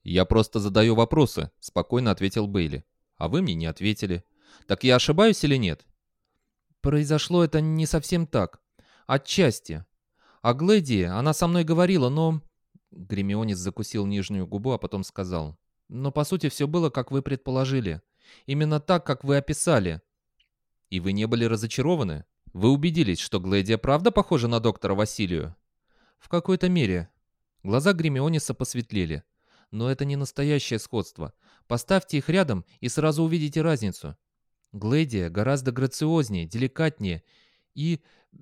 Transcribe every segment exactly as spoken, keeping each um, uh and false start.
«Я просто задаю вопросы», — спокойно ответил Бейли. «А вы мне не ответили. Так я ошибаюсь или нет?» Произошло это не совсем так. Отчасти. О Глэдии она со мной говорила, но... Гермионес закусил нижнюю губу, а потом сказал. Но по сути все было, как вы предположили. Именно так, как вы описали. «И вы не были разочарованы? Вы убедились, что Глэдия правда похожа на доктора Василию?» В какой-то мере. Глаза Гермионеса посветлели. Но это не настоящее сходство. Поставьте их рядом и сразу увидите разницу. Глэдия гораздо грациознее, деликатнее и...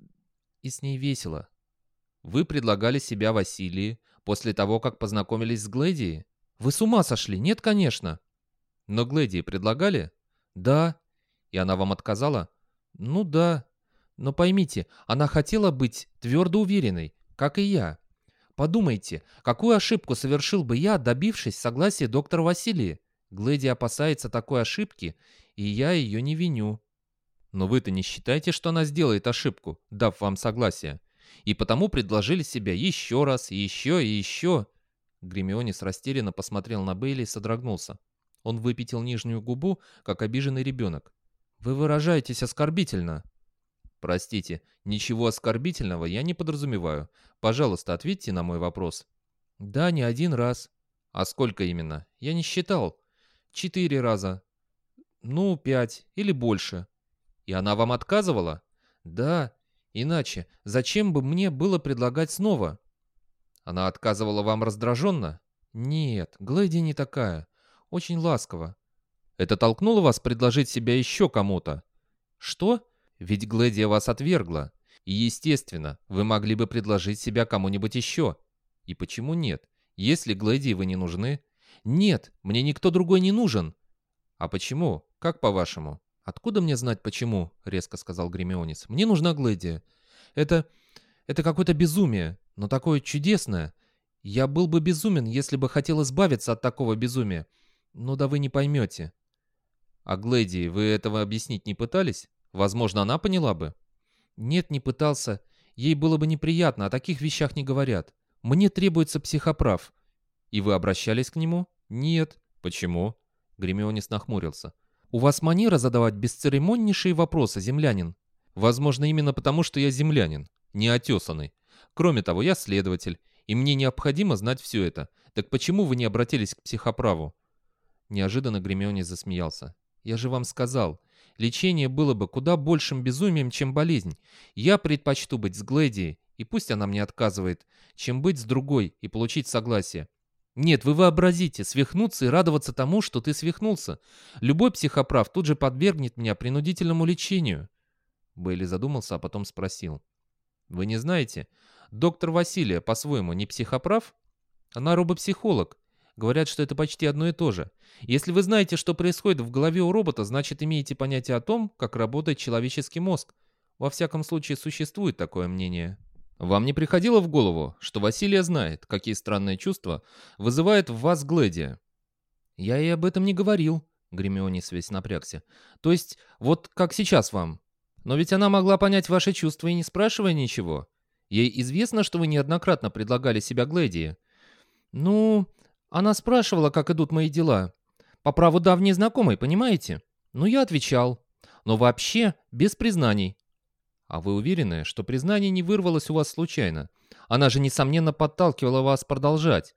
и с ней весело. «Вы предлагали себя Василии после того, как познакомились с Глэдией?» Вы с ума сошли? Нет, конечно. «Но Глэдии предлагали?» Да. «И она вам отказала?» Ну да. Но поймите, она хотела быть твердо уверенной, как и я. Подумайте, какую ошибку совершил бы я, добившись согласия доктора Василия? Глэдия опасается такой ошибки, и я ее не виню. «Но вы-то не считаете, что она сделает ошибку, дав вам согласие? И потому предложили себя еще раз, и еще, и еще...» Гермионес растерянно посмотрел на Бейли и содрогнулся. Он выпятил нижнюю губу, как обиженный ребенок. «Вы выражаетесь оскорбительно». «Простите, ничего оскорбительного я не подразумеваю. Пожалуйста, ответьте на мой вопрос». «Да, не один раз». «А сколько именно?» «Я не считал. Четыре раза. Ну, пять или больше». «И она вам отказывала?» «Да. Иначе зачем бы мне было предлагать снова?» «Она отказывала вам раздраженно?» «Нет, Глэди не такая. Очень ласково». «Это толкнуло вас предложить себя еще кому-то?» «Что?» «Ведь Глэдия вас отвергла. И, естественно, вы могли бы предложить себя кому-нибудь еще. И почему нет? Если Глэдии вы не нужны...» «Нет, мне никто другой не нужен». «А почему? Как по-вашему?» «Откуда мне знать, почему?» — резко сказал Гермионес. «Мне нужна Глэдия. Это... это какое-то безумие, но такое чудесное. Я был бы безумен, если бы хотел избавиться от такого безумия. Но да вы не поймете». «А Глэдии вы этого объяснить не пытались? Возможно, она поняла бы». «Нет, не пытался. Ей было бы неприятно, о таких вещах не говорят. Мне требуется психоправ». «И вы обращались к нему?» «Нет». «Почему?» Гермионес нахмурился. «У вас манера задавать бесцеремоннейшие вопросы, землянин». «Возможно, именно потому, что я землянин, не отесанный. Кроме того, я следователь, и мне необходимо знать все это. Так почему вы не обратились к психоправу?» Неожиданно Гермионес засмеялся. «Я же вам сказал, лечение было бы куда большим безумием, чем болезнь. Я предпочту быть с Глэдией, и пусть она мне отказывает, чем быть с другой и получить согласие. Нет, вы вообразите, свихнуться и радоваться тому, что ты свихнулся. Любой психоправ тут же подвергнет меня принудительному лечению». Бейли задумался, а потом спросил. «Вы не знаете, доктор Василия, по-своему, не психоправ? Она робопсихолог. Говорят, что это почти одно и то же. Если вы знаете, что происходит в голове у робота, значит, имеете понятие о том, как работает человеческий мозг. Во всяком случае, существует такое мнение». «Вам не приходило в голову, что Василия знает, какие странные чувства вызывает в вас Глэдия?» «Я и об этом не говорил», — Гермионес весь напрягся. «То есть, вот как сейчас вам. Но ведь она могла понять ваши чувства и не спрашивая ничего. Ей известно, что вы неоднократно предлагали себя Глэдии». «Ну, она спрашивала, как идут мои дела. По праву давней знакомой, понимаете? Ну, я отвечал. Но вообще без признаний». «А вы уверены, что признание не вырвалось у вас случайно? Она же, несомненно, подталкивала вас продолжать».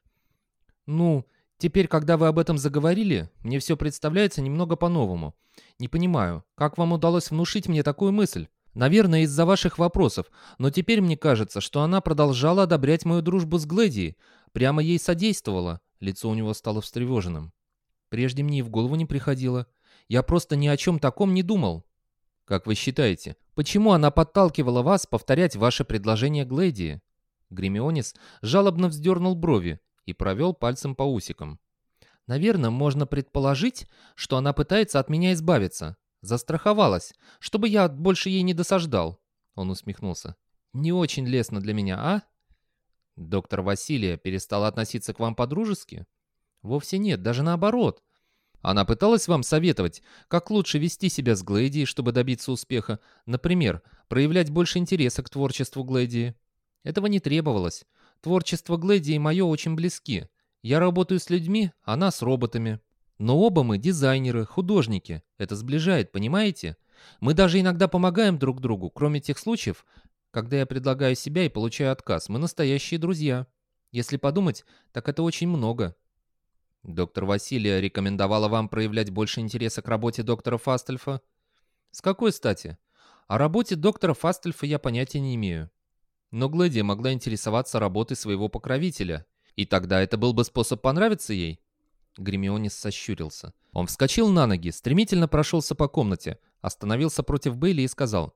«Ну, теперь, когда вы об этом заговорили, мне все представляется немного по-новому. Не понимаю, как вам удалось внушить мне такую мысль? Наверное, из-за ваших вопросов, но теперь мне кажется, что она продолжала одобрять мою дружбу с Глэдией, прямо ей содействовала». Лицо у него стало встревоженным. «Прежде мне и в голову не приходило. Я просто ни о чем таком не думал». «Как вы считаете, почему она подталкивала вас повторять ваше предложение Глэдии?» Гермионес жалобно вздернул брови и провел пальцем по усикам. «Наверное, можно предположить, что она пытается от меня избавиться. Застраховалась, чтобы я больше ей не досаждал». Он усмехнулся. «Не очень лестно для меня, а?» «Доктор Василия перестала относиться к вам по-дружески?» «Вовсе нет, даже наоборот. Она пыталась вам советовать, как лучше вести себя с Глэдией, чтобы добиться успеха. Например, проявлять больше интереса к творчеству Глэдии. Этого не требовалось. Творчество Глэдии и мое очень близки. Я работаю с людьми, она с роботами. Но оба мы дизайнеры, художники. Это сближает, понимаете? Мы даже иногда помогаем друг другу, кроме тех случаев, когда я предлагаю себя и получаю отказ. Мы настоящие друзья. Если подумать, так это очень много. Доктор Василия рекомендовала вам проявлять больше интереса к работе доктора Фастельфа? С какой стати? О работе доктора Фастельфа я понятия не имею. Но Глэдия могла интересоваться работой своего покровителя. И тогда это был бы способ понравиться ей? Гермионес сощурился. Он вскочил на ноги, стремительно прошелся по комнате, остановился против Бейли и сказал: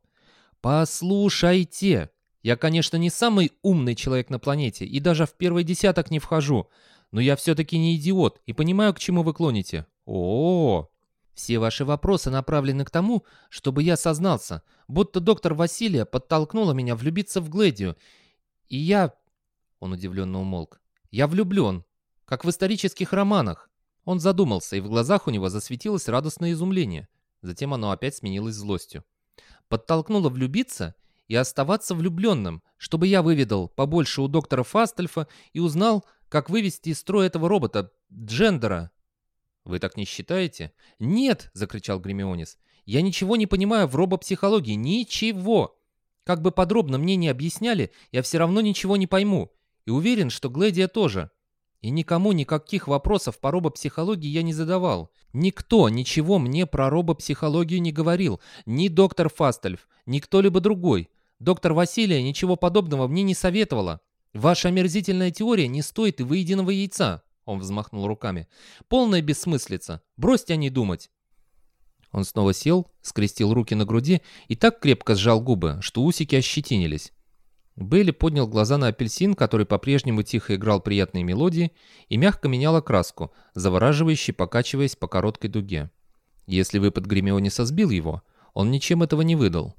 «Послушайте, я, конечно, не самый умный человек на планете и даже в первый десяток не вхожу, но я все-таки не идиот и понимаю, к чему вы клоните. О, все ваши вопросы направлены к тому, чтобы я сознался, будто доктор Василия подтолкнула меня влюбиться в Глэдию. И я...» Он удивленно умолк. «Я влюблен, как в исторических романах». Он задумался, и в глазах у него засветилось радостное изумление. Затем оно опять сменилось злостью. «Подтолкнула влюбиться и оставаться влюбленным, чтобы я выведал побольше у доктора Фастельфа и узнал, как вывести из строя этого робота, Джендера». «Вы так не считаете?» «Нет!» — закричал Гермионес. «Я ничего не понимаю в робопсихологии. Ничего! Как бы подробно мне не объясняли, я все равно ничего не пойму. И уверен, что Глэдия тоже. И никому никаких вопросов по робопсихологии я не задавал. Никто ничего мне про робопсихологию не говорил. Ни доктор Фастельф, ни кто-либо другой. Доктор Василия ничего подобного мне не советовала. Ваша омерзительная теория не стоит и выеденного яйца». Он взмахнул руками. «Полная бессмыслица. Бросьте о ней думать». Он снова сел, скрестил руки на груди и так крепко сжал губы, что усики ощетинились. Бейли поднял глаза на апельсин, который по-прежнему тихо играл приятные мелодии и мягко менял окраску, завораживающе покачиваясь по короткой дуге. Если выпад Гермионеса сбил его, он ничем этого не выдал.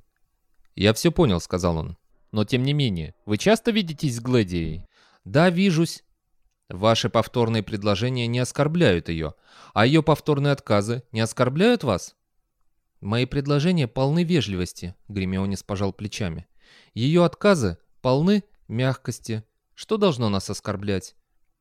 «Я все понял», — сказал он. «Но тем не менее, вы часто видитесь с Глэдией?» «Да, вижусь». «Ваши повторные предложения не оскорбляют ее, а ее повторные отказы не оскорбляют вас?» «Мои предложения полны вежливости», — Гермионес пожал плечами. «Ее отказы полны мягкости. Что должно нас оскорблять?»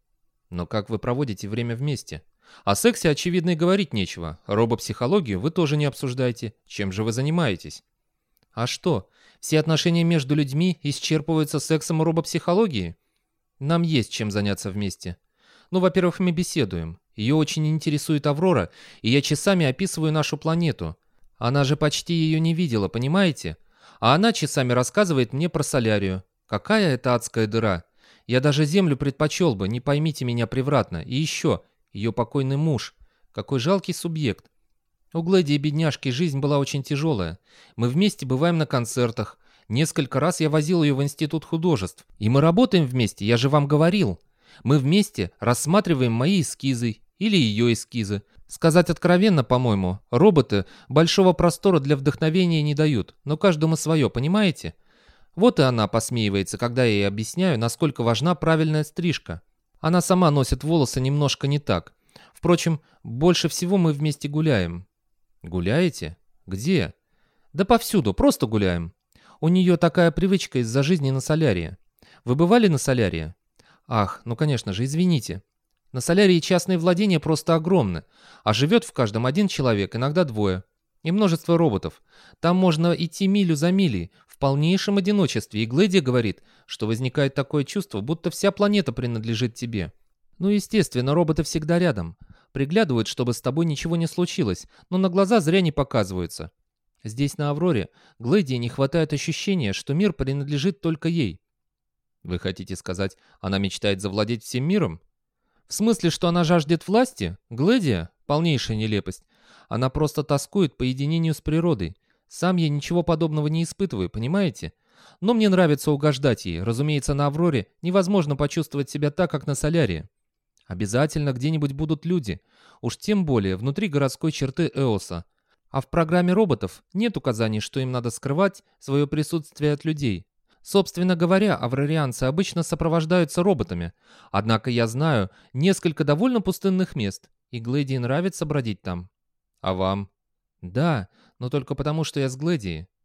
«Но как вы проводите время вместе? О сексе, очевидно, и говорить нечего. Робопсихологию вы тоже не обсуждаете. Чем же вы занимаетесь?» «А что, все отношения между людьми исчерпываются сексом и робопсихологией? Нам есть чем заняться вместе. Ну, во-первых, мы беседуем. Ее очень интересует Аврора, и я часами описываю нашу планету. Она же почти ее не видела, понимаете? А она часами рассказывает мне про Солярию. Какая это адская дыра. Я даже Землю предпочел бы, не поймите меня превратно. И еще, ее покойный муж. Какой жалкий субъект. У Глэдии, бедняжки, жизнь была очень тяжелая. Мы вместе бываем на концертах. Несколько раз я возил ее в Институт художеств. И мы работаем вместе, я же вам говорил. Мы вместе рассматриваем мои эскизы или ее эскизы. Сказать откровенно, по-моему, роботы большого простора для вдохновения не дают, но каждому свое, понимаете? Вот и она посмеивается, когда я ей объясняю, насколько важна правильная стрижка. Она сама носит волосы немножко не так. Впрочем, больше всего мы вместе гуляем. Гуляете? Где? Да повсюду, просто гуляем. У нее такая привычка из-за жизни на Солярии. Вы бывали на Солярии? Ах, ну конечно же, извините. На Солярии частные владения просто огромны, а живет в каждом один человек, иногда двое. И множество роботов. Там можно идти милю за милей, в полнейшем одиночестве, и Глэдия говорит, что возникает такое чувство, будто вся планета принадлежит тебе. Ну, естественно, роботы всегда рядом. Приглядывают, чтобы с тобой ничего не случилось, но на глаза зря не показываются. Здесь, на Авроре, Глэдии не хватает ощущения, что мир принадлежит только ей. Вы хотите сказать, она мечтает завладеть всем миром? В смысле, что она жаждет власти? Глэдия? Полнейшая нелепость. Она просто тоскует по единению с природой. Сам я ничего подобного не испытываю, понимаете? Но мне нравится угождать ей. Разумеется, на Авроре невозможно почувствовать себя так, как на Солярии. Обязательно где-нибудь будут люди. Уж тем более внутри городской черты Эоса. А в программе роботов нет указаний, что им надо скрывать свое присутствие от людей. Собственно говоря, аврорианцы обычно сопровождаются роботами. Однако я знаю несколько довольно пустынных мест, и Глэдии нравится бродить там. А вам? Да, но только потому, что я с Глэдией.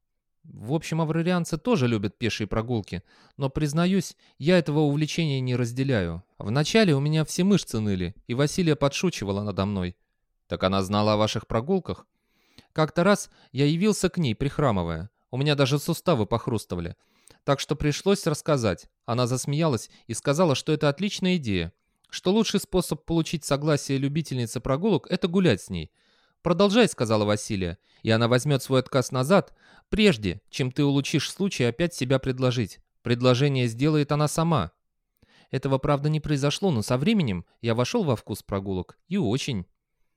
В общем, аврарианцы тоже любят пешие прогулки, но, признаюсь, я этого увлечения не разделяю. Вначале у меня все мышцы ныли, и Василия подшучивала надо мной. Так она знала о ваших прогулках? Как-то раз я явился к ней, прихрамывая. У меня даже суставы похрустывали. Так что пришлось рассказать. Она засмеялась и сказала, что это отличная идея, что лучший способ получить согласие любительницы прогулок — это гулять с ней. «Продолжай», — сказала Василия, и она возьмет свой отказ назад, прежде чем ты улучишь случай опять себя предложить. Предложение сделает она сама. Этого, правда, не произошло, но со временем я вошел во вкус прогулок. И очень.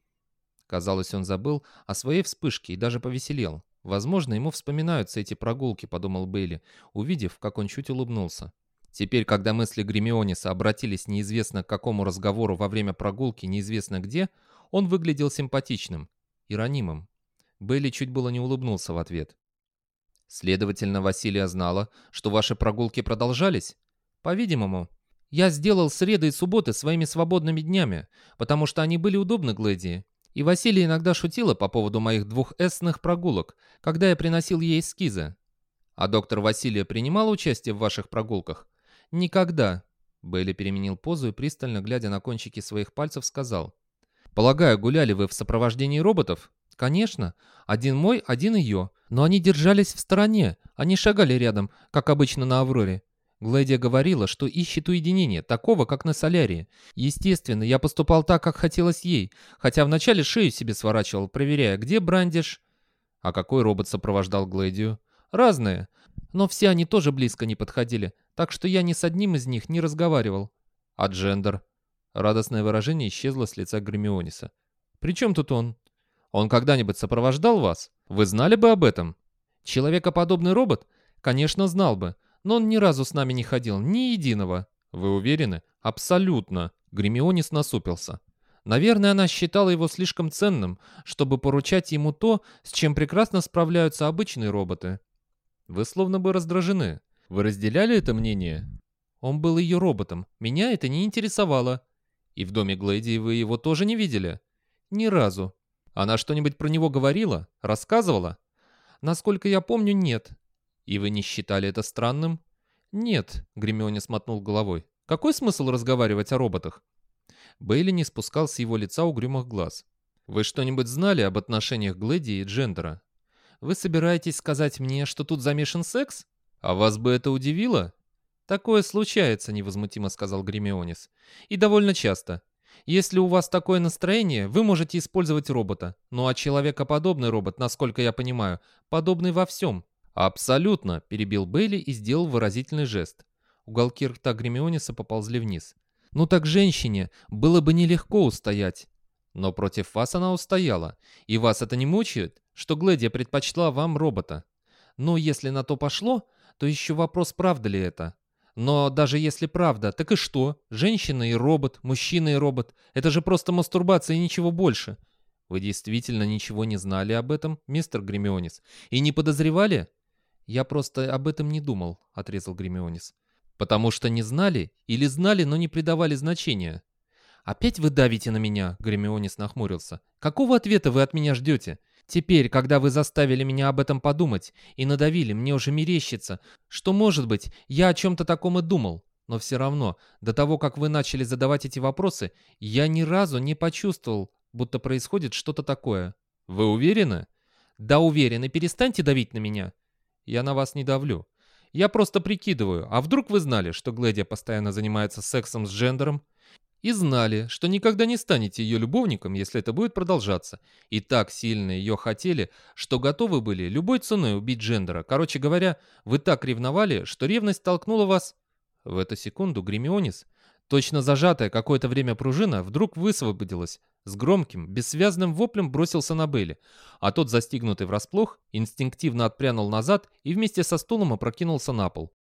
Казалось, он забыл о своей вспышке и даже повеселел. Возможно, ему вспоминаются эти прогулки, подумал Бейли, увидев, как он чуть улыбнулся. Теперь, когда мысли Гермионеса обратились неизвестно к какому разговору во время прогулки неизвестно где, он выглядел симпатичным и ранимым. Бейли чуть было не улыбнулся в ответ. «Следовательно, Василия знала, что ваши прогулки продолжались?» «По-видимому. Я сделал среды и субботы своими свободными днями, потому что они были удобны Глэдии. И Василия иногда шутила по поводу моих двухэсных прогулок, когда я приносил ей эскизы. А доктор Василия принимала участие в ваших прогулках?» «Никогда». Бейли переменил позу и, пристально глядя на кончики своих пальцев, сказал. «Полагаю, гуляли вы в сопровождении роботов?» «Конечно. Один мой, один ее. Но они держались в стороне, они шагали рядом, как обычно на Авроре. Глэдия говорила, что ищет уединения, такого, как на Солярии. Естественно, я поступал так, как хотелось ей, хотя вначале шею себе сворачивал, проверяя, где Брандиш». «А какой робот сопровождал Глэдию?» «Разные. Но все они тоже близко не подходили, так что я ни с одним из них не разговаривал». «А Джендер?» Радостное выражение исчезло с лица Гермионеса. «При чем тут он?» «Он когда-нибудь сопровождал вас? Вы знали бы об этом?» «Человекоподобный робот? Конечно, знал бы, но он ни разу с нами не ходил, ни единого». «Вы уверены?» «Абсолютно». Гермионес насупился. Наверное, она считала его слишком ценным, чтобы поручать ему то, с чем прекрасно справляются обычные роботы. «Вы словно бы раздражены. Вы разделяли это мнение?» «Он был ее роботом. Меня это не интересовало». «И в доме Глэдии вы его тоже не видели?» «Ни разу». «Она что-нибудь про него говорила? Рассказывала?» «Насколько я помню, нет». «И вы не считали это странным?» «Нет», — Гермионе смотнул головой. «Какой смысл разговаривать о роботах?» Бейли не спускал с его лица угрюмых глаз. «Вы что-нибудь знали об отношениях Глэдии и Джендера?» «Вы собираетесь сказать мне, что тут замешан секс? А вас бы это удивило?» «Такое случается», — невозмутимо сказал Гермионес. «И довольно часто. Если у вас такое настроение, вы можете использовать робота. Ну а человекоподобный робот, насколько я понимаю, подобный во всем». «Абсолютно», — перебил Бейли и сделал выразительный жест. Уголки рта Гермионеса поползли вниз. «Ну так женщине было бы нелегко устоять». «Но против вас она устояла. И вас это не мучает, что Глэдия предпочла вам робота?» «Ну, если на то пошло, то еще вопрос, правда ли это. Но даже если правда, так и что? Женщина и робот, мужчина и робот. Это же просто мастурбация и ничего больше». «Вы действительно ничего не знали об этом, мистер Гермионес? И не подозревали?» «Я просто об этом не думал», — отрезал Гермионес. «Потому что не знали или знали, но не придавали значения?» «Опять вы давите на меня», — Гермионес нахмурился. «Какого ответа вы от меня ждете? Теперь, когда вы заставили меня об этом подумать и надавили, мне уже мерещится, что, может быть, я о чем-то таком и думал. Но все равно, до того, как вы начали задавать эти вопросы, я ни разу не почувствовал, будто происходит что-то такое». «Вы уверены?» «Да, уверен, и перестаньте давить на меня». «Я на вас не давлю. Я просто прикидываю, а вдруг вы знали, что Глэдия постоянно занимается сексом с Джендером? И знали, что никогда не станете ее любовником, если это будет продолжаться. И так сильно ее хотели, что готовы были любой ценой убить Джендера. Короче говоря, вы так ревновали, что ревность толкнула вас...» В эту секунду Гермионес, точно зажатая какое-то время пружина, вдруг высвободилась, с громким, бессвязным воплем бросился на Бейли, а тот, застигнутый врасплох, инстинктивно отпрянул назад и вместе со стулом опрокинулся на пол.